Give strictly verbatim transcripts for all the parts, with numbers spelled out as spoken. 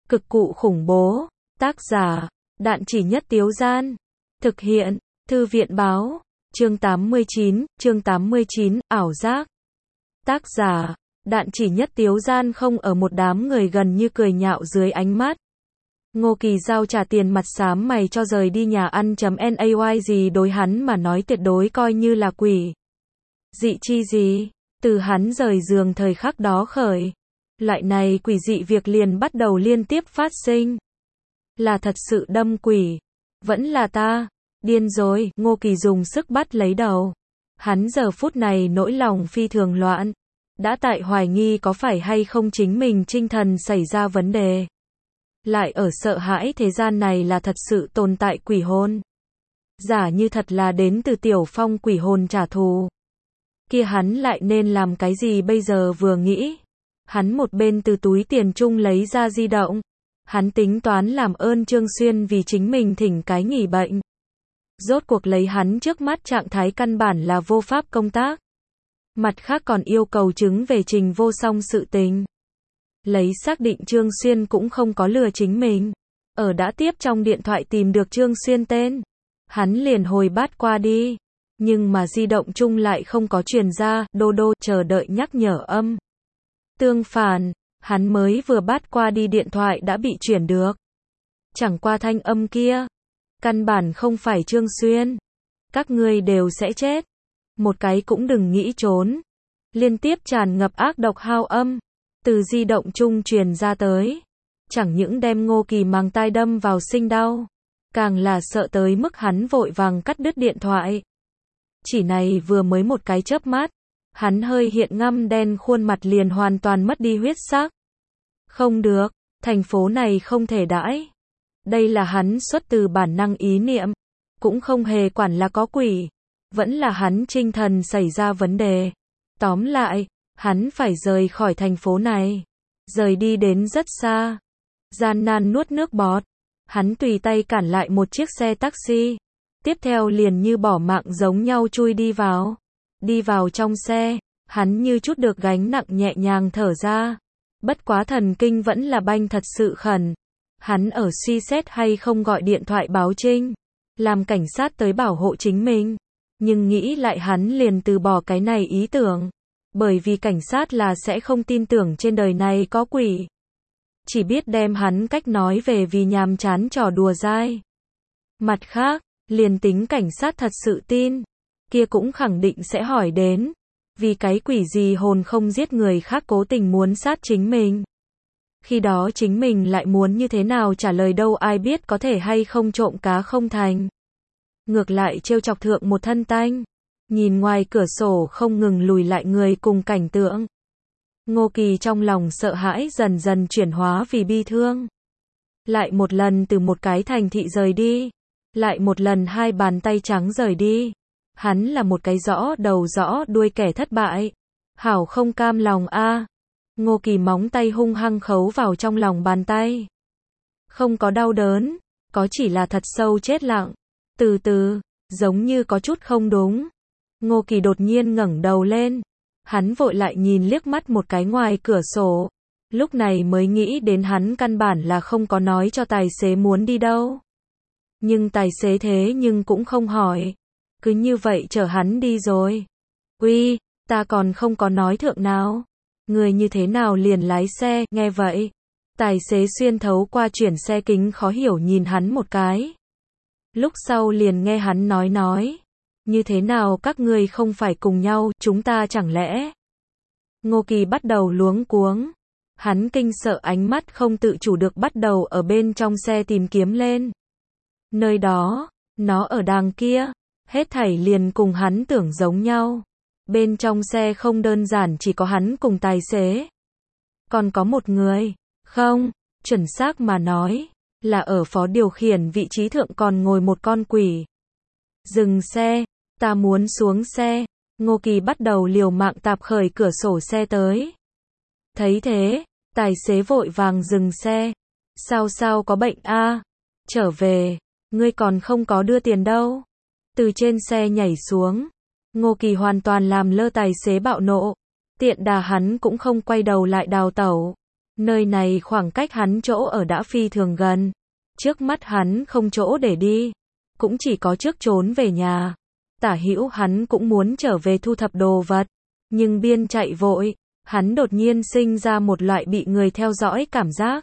Cực cụ khủng bố. Tác giả, Đạn Chỉ Nhất Tiếu Gian. Thực hiện, Thư viện báo. Chương tám mươi chín, chương tám mươi chín, ảo giác. Tác giả, Đạn Chỉ Nhất Tiếu Gian không ở một đám người gần như cười nhạo dưới ánh mắt. Ngô Kỳ Giao trả tiền mặt xám mày cho rời đi nhà ăn chấm nay gì đối hắn mà nói tuyệt đối coi như là quỷ. Dị chi gì? Từ hắn rời giường thời khắc đó khởi. Loại này quỷ dị việc liền bắt đầu liên tiếp phát sinh. Là thật sự đâm quỷ. Vẫn là ta. Điên rồi, Ngô Kỳ dùng sức bắt lấy đầu. Hắn giờ phút này nỗi lòng phi thường loạn. Đã tại hoài nghi có phải hay không chính mình tinh thần xảy ra vấn đề. Lại ở sợ hãi thế gian này là thật sự tồn tại quỷ hồn. Giả như thật là đến từ Tiểu Phong quỷ hồn trả thù. Kia hắn lại nên làm cái gì bây giờ vừa nghĩ. Hắn một bên từ túi tiền chung lấy ra di động. Hắn tính toán làm ơn Trương Xuyên vì chính mình thỉnh cái nghỉ bệnh. Rốt cuộc lấy hắn trước mắt trạng thái căn bản là vô pháp công tác. Mặt khác còn yêu cầu chứng về Trình Vô Song sự tình. Lấy xác định Trương Xuyên cũng không có lừa chính mình. Ở đã tiếp trong điện thoại tìm được Trương Xuyên tên. Hắn liền hồi bát qua đi. Nhưng mà di động chung lại không có truyền ra, đô đô chờ đợi nhắc nhở âm. Tương phản, hắn mới vừa bát qua đi điện thoại đã bị chuyển được. Chẳng qua thanh âm kia. Căn bản không phải Trương Xuyên. Các ngươi đều sẽ chết. Một cái cũng đừng nghĩ trốn. Liên tiếp tràn ngập ác độc hao âm. Từ di động chung truyền ra tới. Chẳng những đem Ngô Kỳ mang tai đâm vào sinh đau. Càng là sợ tới mức hắn vội vàng cắt đứt điện thoại. Chỉ này vừa mới một cái chớp mắt. Hắn hơi hiện ngăm đen khuôn mặt liền hoàn toàn mất đi huyết sắc. Không được, thành phố này không thể đãi. Đây là hắn xuất từ bản năng ý niệm. Cũng không hề quản là có quỷ. Vẫn là hắn tinh thần xảy ra vấn đề. Tóm lại, hắn phải rời khỏi thành phố này. Rời đi đến rất xa. Gian nan nuốt nước bọt. Hắn tùy tay cản lại một chiếc xe taxi. Tiếp theo liền như bỏ mạng giống nhau chui đi vào. Đi vào trong xe, hắn như chút được gánh nặng nhẹ nhàng thở ra. Bất quá thần kinh vẫn là banh thật sự khẩn. Hắn ở suy xét hay không gọi điện thoại báo trinh. Làm cảnh sát tới bảo hộ chính mình. Nhưng nghĩ lại hắn liền từ bỏ cái này ý tưởng. Bởi vì cảnh sát là sẽ không tin tưởng trên đời này có quỷ. Chỉ biết đem hắn cách nói về vì nhàm chán trò đùa dai. Mặt khác, liền tính cảnh sát thật sự tin. Kia cũng khẳng định sẽ hỏi đến. Vì cái quỷ gì hồn không giết người khác cố tình muốn sát chính mình. Khi đó chính mình lại muốn như thế nào trả lời đâu ai biết có thể hay không trộm cá không thành. Ngược lại trêu chọc thượng một thân tanh. Nhìn ngoài cửa sổ không ngừng lùi lại người cùng cảnh tượng. Ngô Kỳ trong lòng sợ hãi dần dần chuyển hóa vì bi thương. Lại một lần từ một cái thành thị rời đi. Lại một lần hai bàn tay trắng rời đi. Hắn là một cái rõ đầu rõ đuôi kẻ thất bại. Hảo không cam lòng a. À. Ngô Kỳ móng tay hung hăng khấu vào trong lòng bàn tay. Không có đau đớn, có chỉ là thật sâu chết lặng. Từ từ, giống như có chút không đúng. Ngô Kỳ đột nhiên ngẩng đầu lên. Hắn vội lại nhìn liếc mắt một cái ngoài cửa sổ. Lúc này mới nghĩ đến hắn căn bản là không có nói cho tài xế muốn đi đâu. Nhưng tài xế thế nhưng cũng không hỏi. Cứ như vậy chở hắn đi rồi. Uy, ta còn không có nói thượng nào. Người như thế nào liền lái xe, nghe vậy. Tài xế xuyên thấu qua chuyển xe kính khó hiểu nhìn hắn một cái. Lúc sau liền nghe hắn nói nói. Như thế nào các ngươi không phải cùng nhau, chúng ta chẳng lẽ. Ngô Kỳ bắt đầu luống cuống. Hắn kinh sợ ánh mắt không tự chủ được bắt đầu ở bên trong xe tìm kiếm lên. Nơi đó, nó ở đằng kia. Hết thảy liền cùng hắn tưởng giống nhau. Bên trong xe không đơn giản chỉ có hắn cùng tài xế. Còn có một người. Không, chuẩn xác mà nói. Là ở phó điều khiển vị trí thượng còn ngồi một con quỷ. Dừng xe. Ta muốn xuống xe. Ngô Kỳ bắt đầu liều mạng tạp khởi cửa sổ xe tới. Thấy thế, tài xế vội vàng dừng xe. Sao sao có bệnh a? À? Trở về. Ngươi còn không có đưa tiền đâu. Từ trên xe nhảy xuống. Ngô Kỳ hoàn toàn làm lơ tài xế bạo nộ. Tiện đà hắn cũng không quay đầu lại đào tẩu. Nơi này khoảng cách hắn chỗ ở đã phi thường gần. Trước mắt hắn không chỗ để đi. Cũng chỉ có trước trốn về nhà. Tả hữu hắn cũng muốn trở về thu thập đồ vật. Nhưng biên chạy vội, hắn đột nhiên sinh ra một loại bị người theo dõi cảm giác.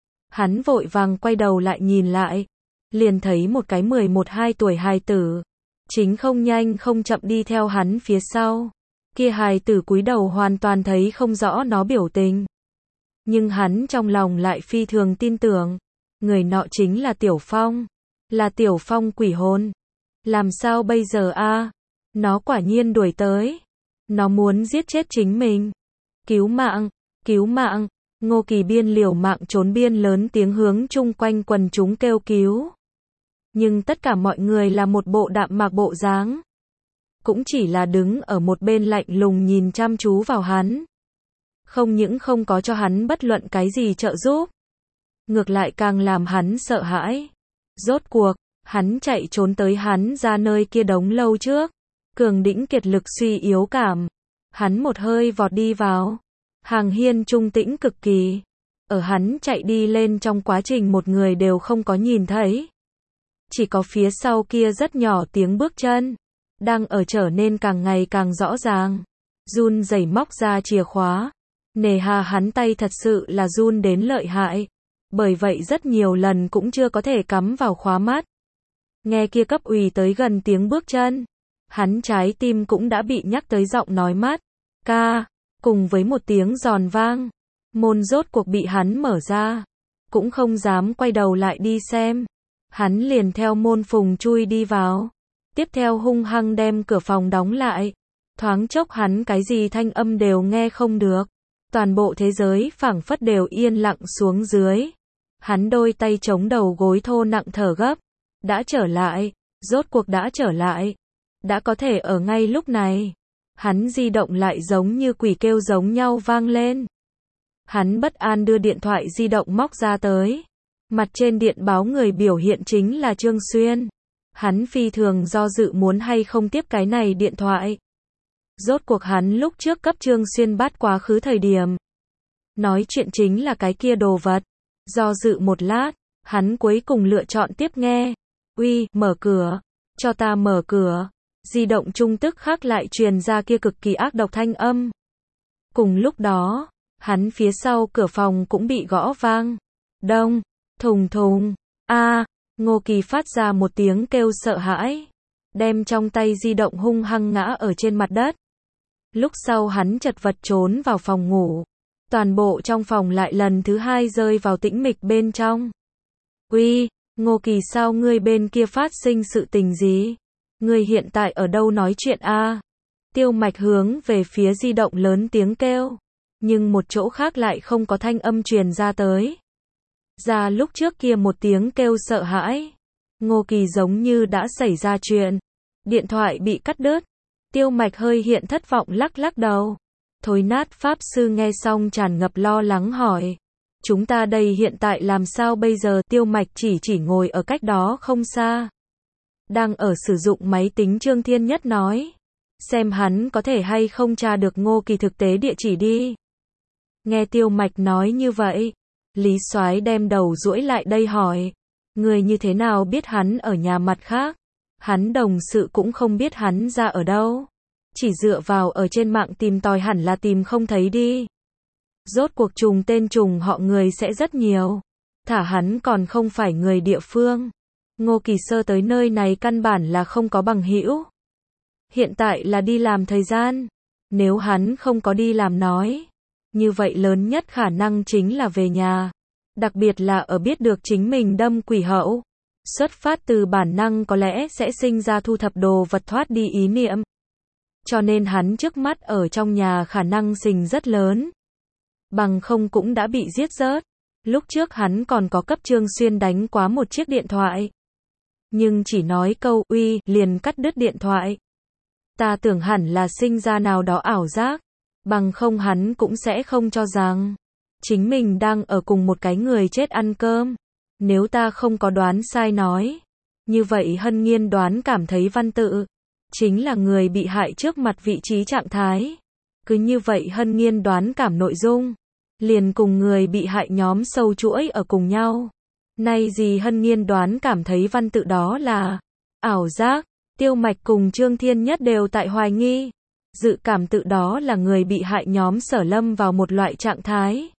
Hắn vội vàng quay đầu lại nhìn lại. Liền thấy một cái mười một hai tuổi hài tử. Chính không nhanh không chậm đi theo hắn phía sau. Kia hài tử cúi đầu hoàn toàn thấy không rõ nó biểu tình. Nhưng hắn trong lòng lại phi thường tin tưởng. Người nọ chính là Tiểu Phong. Là Tiểu Phong quỷ hồn. Làm sao bây giờ a? Nó quả nhiên đuổi tới. Nó muốn giết chết chính mình. Cứu mạng, cứu mạng. Ngô Kỳ biên liều mạng trốn biên lớn tiếng hướng chung quanh quần chúng kêu cứu. Nhưng tất cả mọi người là một bộ đạm mạc bộ dáng. Cũng chỉ là đứng ở một bên lạnh lùng nhìn chăm chú vào hắn. Không những không có cho hắn bất luận cái gì trợ giúp. Ngược lại càng làm hắn sợ hãi. Rốt cuộc, hắn chạy trốn tới hắn ra nơi kia đống lâu trước. Cường đĩnh kiệt lực suy yếu cảm. Hắn một hơi vọt đi vào. Hàng hiên trung tĩnh cực kỳ. Ở hắn chạy đi lên trong quá trình một người đều không có nhìn thấy. Chỉ có phía sau kia rất nhỏ tiếng bước chân. Đang ở trở nên càng ngày càng rõ ràng. Run rẩy móc ra chìa khóa. Nề hà hắn tay thật sự là run đến lợi hại. Bởi vậy rất nhiều lần cũng chưa có thể cắm vào khóa mắt. Nghe kia cấp ủy tới gần tiếng bước chân. Hắn trái tim cũng đã bị nhắc tới giọng nói mắt. Ca. Cùng với một tiếng giòn vang. Môn rốt cuộc bị hắn mở ra. Cũng không dám quay đầu lại đi xem. Hắn liền theo môn phùng chui đi vào. Tiếp theo hung hăng đem cửa phòng đóng lại. Thoáng chốc hắn cái gì thanh âm đều nghe không được. Toàn bộ thế giới phảng phất đều yên lặng xuống dưới. Hắn đôi tay chống đầu gối thô nặng thở gấp. Đã trở lại. Rốt cuộc đã trở lại. Đã có thể ở ngay lúc này. Hắn di động lại giống như quỷ kêu giống nhau vang lên. Hắn bất an đưa điện thoại di động móc ra tới. Mặt trên điện báo người biểu hiện chính là Trương Xuyên. Hắn phi thường do dự muốn hay không tiếp cái này điện thoại. Rốt cuộc hắn lúc trước cấp Trương Xuyên bắt quá khứ thời điểm. Nói chuyện chính là cái kia đồ vật. Do dự một lát, hắn cuối cùng lựa chọn tiếp nghe. Uy, mở cửa. Cho ta mở cửa. Di động trung tức khắc lại truyền ra kia cực kỳ ác độc thanh âm. Cùng lúc đó, hắn phía sau cửa phòng cũng bị gõ vang. Đông, thùng thùng, a, Ngô Kỳ phát ra một tiếng kêu sợ hãi. Đem trong tay di động hung hăng ngã ở trên mặt đất. Lúc sau hắn chật vật trốn vào phòng ngủ. Toàn bộ trong phòng lại lần thứ hai rơi vào tĩnh mịch bên trong. Uy, Ngô Kỳ sao ngươi bên kia phát sinh sự tình gì? Ngươi hiện tại ở đâu nói chuyện a? Tiêu Mạch hướng về phía di động lớn tiếng kêu. Nhưng một chỗ khác lại không có thanh âm truyền ra tới. Ra lúc trước kia một tiếng kêu sợ hãi. Ngô Kỳ giống như đã xảy ra chuyện. Điện thoại bị cắt đứt. Tiêu Mạch hơi hiện thất vọng lắc lắc đầu. Thối nát Pháp Sư nghe xong tràn ngập lo lắng hỏi. Chúng ta đây hiện tại làm sao bây giờ? Tiêu Mạch chỉ chỉ ngồi ở cách đó không xa. Đang ở sử dụng máy tính Trương Thiên Nhất nói. Xem hắn có thể hay không tra được Ngô Kỳ thực tế địa chỉ đi. Nghe Tiêu Mạch nói như vậy. Lý Soái đem đầu duỗi lại đây hỏi. Người như thế nào biết hắn ở nhà mặt khác? Hắn đồng sự cũng không biết hắn ra ở đâu. Chỉ dựa vào ở trên mạng tìm tòi hẳn là tìm không thấy đi. Rốt cuộc trùng tên trùng họ người sẽ rất nhiều. Thả hắn còn không phải người địa phương. Ngô Kỳ sơ tới nơi này căn bản là không có bằng hữu. Hiện tại là đi làm thời gian. Nếu hắn không có đi làm nói. Như vậy lớn nhất khả năng chính là về nhà. Đặc biệt là ở biết được chính mình đâm quỷ hậu. Xuất phát từ bản năng có lẽ sẽ sinh ra thu thập đồ vật thoát đi ý niệm. Cho nên hắn trước mắt ở trong nhà khả năng sinh rất lớn. Bằng không cũng đã bị giết rớt. Lúc trước hắn còn có cấp Trương Xuyên đánh quá một chiếc điện thoại. Nhưng chỉ nói câu uy liền cắt đứt điện thoại. Ta tưởng hẳn là sinh ra nào đó ảo giác. Bằng không hắn cũng sẽ không cho rằng chính mình đang ở cùng một cái người chết ăn cơm. Nếu ta không có đoán sai nói. Như vậy Hân Nghiên đoán cảm thấy văn tự chính là người bị hại trước mặt vị trí trạng thái. Cứ như vậy Hân Nghiên đoán cảm nội dung liền cùng người bị hại nhóm sâu chuỗi ở cùng nhau. Nay dì Hân Nghiên đoán cảm thấy văn tự đó là ảo giác, Tiêu Mạch cùng Trương Thiên Nhất đều tại hoài nghi. Dự cảm tự đó là người bị hại nhóm Sở lâm vào một loại trạng thái.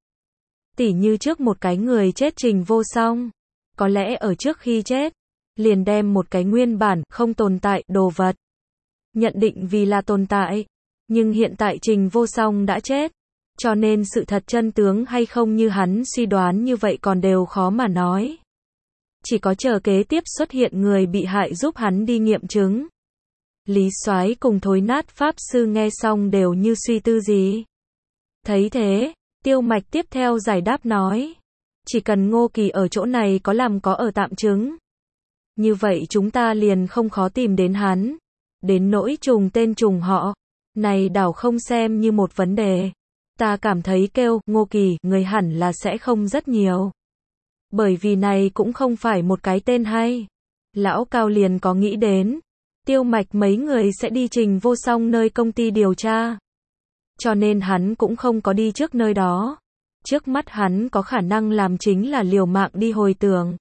Tỉ như trước một cái người chết Trình Vô Song. Có lẽ ở trước khi chết, liền đem một cái nguyên bản không tồn tại đồ vật nhận định vì là tồn tại. Nhưng hiện tại Trình Vô Song đã chết. Cho nên sự thật chân tướng hay không như hắn suy đoán như vậy còn đều khó mà nói. Chỉ có chờ kế tiếp xuất hiện người bị hại giúp hắn đi nghiệm chứng. Lý Soái cùng Thối Nát Pháp Sư nghe xong đều như suy tư gì. Thấy thế, Tiêu Mạch tiếp theo giải đáp nói. Chỉ cần Ngô Kỳ ở chỗ này có làm có ở tạm chứng. Như vậy chúng ta liền không khó tìm đến hắn. Đến nỗi trùng tên trùng họ. Này đảo không xem như một vấn đề. Ta cảm thấy kêu Ngô Kỳ người hẳn là sẽ không rất nhiều. Bởi vì này cũng không phải một cái tên hay. Lão Cao liền có nghĩ đến. Tiêu Mạch mấy người sẽ đi Trình Vô Song nơi công ty điều tra. Cho nên hắn cũng không có đi trước nơi đó. Trước mắt hắn có khả năng làm chính là liều mạng đi hồi tưởng.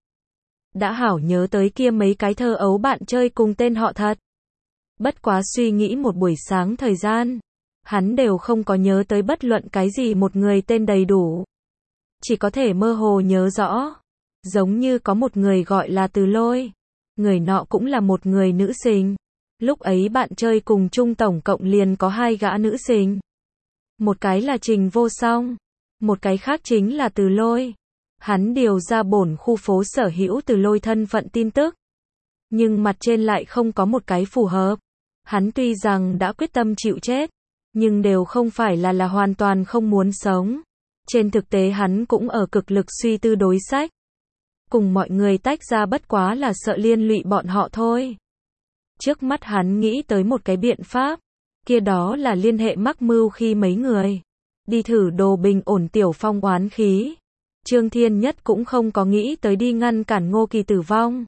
Đã hảo nhớ tới kia mấy cái thơ ấu bạn chơi cùng tên họ thật. Bất quá suy nghĩ một buổi sáng thời gian. Hắn đều không có nhớ tới bất luận cái gì một người tên đầy đủ. Chỉ có thể mơ hồ nhớ rõ. Giống như có một người gọi là Từ Lôi. Người nọ cũng là một người nữ sinh. Lúc ấy bạn chơi cùng chung tổng cộng liền có hai gã nữ sinh. Một cái là Trình Vô Song. Một cái khác chính là Từ Lôi. Hắn điều ra bổn khu phố sở hữu Từ Lôi thân phận tin tức. Nhưng mặt trên lại không có một cái phù hợp. Hắn tuy rằng đã quyết tâm chịu chết. Nhưng đều không phải là là hoàn toàn không muốn sống. Trên thực tế hắn cũng ở cực lực suy tư đối sách. Cùng mọi người tách ra bất quá là sợ liên lụy bọn họ thôi. Trước mắt hắn nghĩ tới một cái biện pháp. Kia đó là liên hệ mắc mưu khi mấy người. Đi thử đồ bình ổn Tiểu Phong oán khí. Trương Thiên Nhất cũng không có nghĩ tới đi ngăn cản Ngô Kỳ tử vong.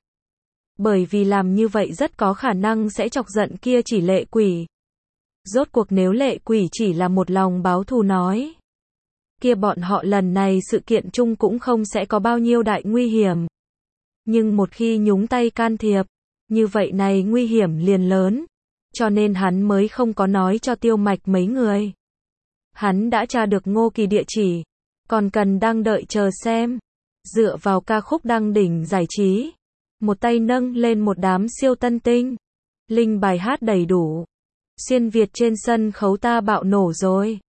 Bởi vì làm như vậy rất có khả năng sẽ chọc giận kia chỉ lệ quỷ. Rốt cuộc nếu lệ quỷ chỉ là một lòng báo thù nói. Kia bọn họ lần này sự kiện chung cũng không sẽ có bao nhiêu đại nguy hiểm. Nhưng một khi nhúng tay can thiệp, như vậy này nguy hiểm liền lớn. Cho nên hắn mới không có nói cho Tiêu Mạch mấy người. Hắn đã tra được Ngô Kỳ địa chỉ. Còn cần đang đợi chờ xem. Dựa vào ca khúc đăng đỉnh giải trí. Một tay nâng lên một đám siêu tân tinh. Linh bài hát đầy đủ. Xuyên Việt trên sân khấu ta bạo nổ rồi.